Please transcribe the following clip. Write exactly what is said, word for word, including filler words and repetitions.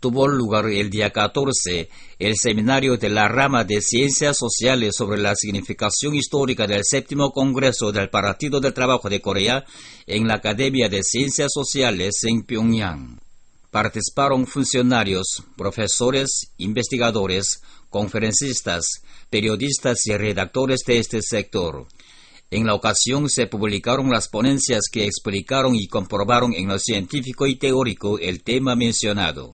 tuvo lugar el día catorce el seminario de la rama de Ciencias Sociales sobre la significación histórica del séptimo Congreso del Partido del Trabajo de Corea en la Academia de Ciencias Sociales en Pyongyang. Participaron funcionarios, profesores, investigadores, conferencistas, periodistas y redactores de este sector. En la ocasión se publicaron las ponencias que explicaron y comprobaron en lo científico y teórico el tema mencionado.